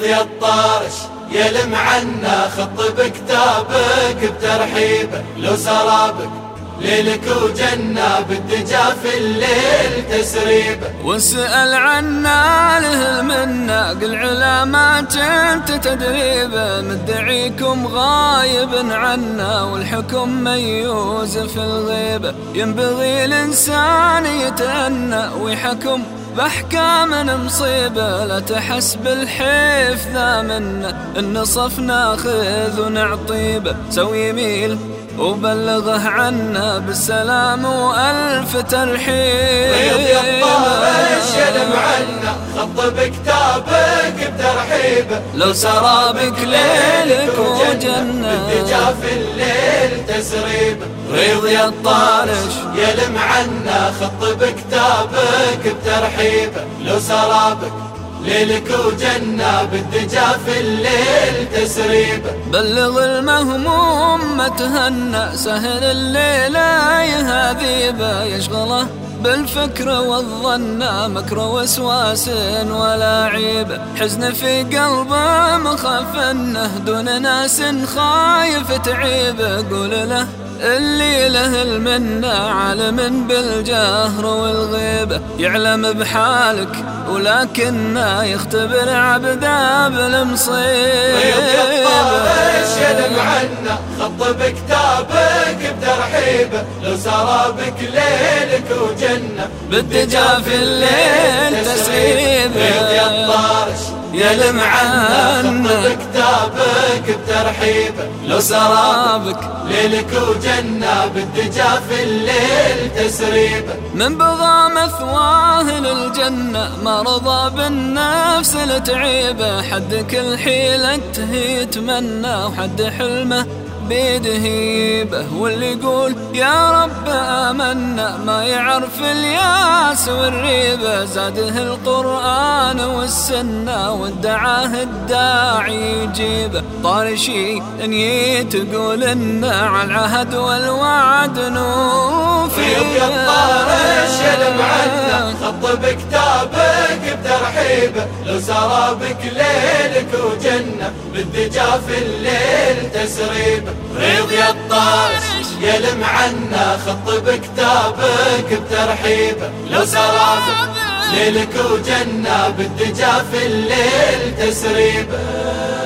يا الطارش يلم عنا خط بكتابك بترحيبه لو سرابك ليلك وجنة بالدجا في الليل تسريبه. واسأل عنا له المنة قل علامات انت تدريبه مدعيكم غايب عنا والحكم ميوز في الغيبة. ينبغي الإنسان يتأنى ويحكم بأحكام مصيبة لا تحس بالحيف ذا منا النصف ناخذ ونعطيبه. سوي يميل وبلغه عنا بالسلام وألف ترحيب. ريض يا الطارش يلم عنا خط بكتابك بترحيبه لو سرابك ليلك وجنة بالدجا في الليل تسريبه. ريض يا الطارش يلم عنا خط بكتابك بترحيبه لو سرابك ليلك وجنة بالدجا في الليل تسريبه. بلغ المهموم ما تهنى سهل الليلة يهذيبه يشغله بالفكر والظن مكر وسواس ولا عيبه. حزن في قلبه مخفنه دون ناس خايف تعيبه. قول له اللي له المنة عالم بالجهر والغيبة يعلم بحالك ولكنه يختبر عبده بالمصيبة. ريض يا الطارش يلم عنا خط بكتابك بترحيبه لو سرابك ليلك وجنة بالدجا في الليل تسريبه. ريض يا الطارش يلم عنا خط بكتابك بترحيبه لو سرابك ليلك وجنة بالدجا في الليل تسريبه. من بغى مثواه للجنة ما رضى بالنفس لتعيبه. حد كل حيلته يتمنى وحد حلمه بيده هيبه. واللي يقول يا رب آمنا ما يعرف الياس والريبة. زاده القرآن والسنة وادعاه الداعي يجيبه. طارشي ان يتقول إنه على العهد والوعد نوفي. ريض يا الطارش يلم عنا خط بكتابك بترحيبه لو سرابك ليلك وجنة بالدجا في الليل تسريبه. ريض يا الطارش يلم عنا خط بكتابك بترحيبه لو سرابك ليلك وجنة بالدجا في الليل تسريبه.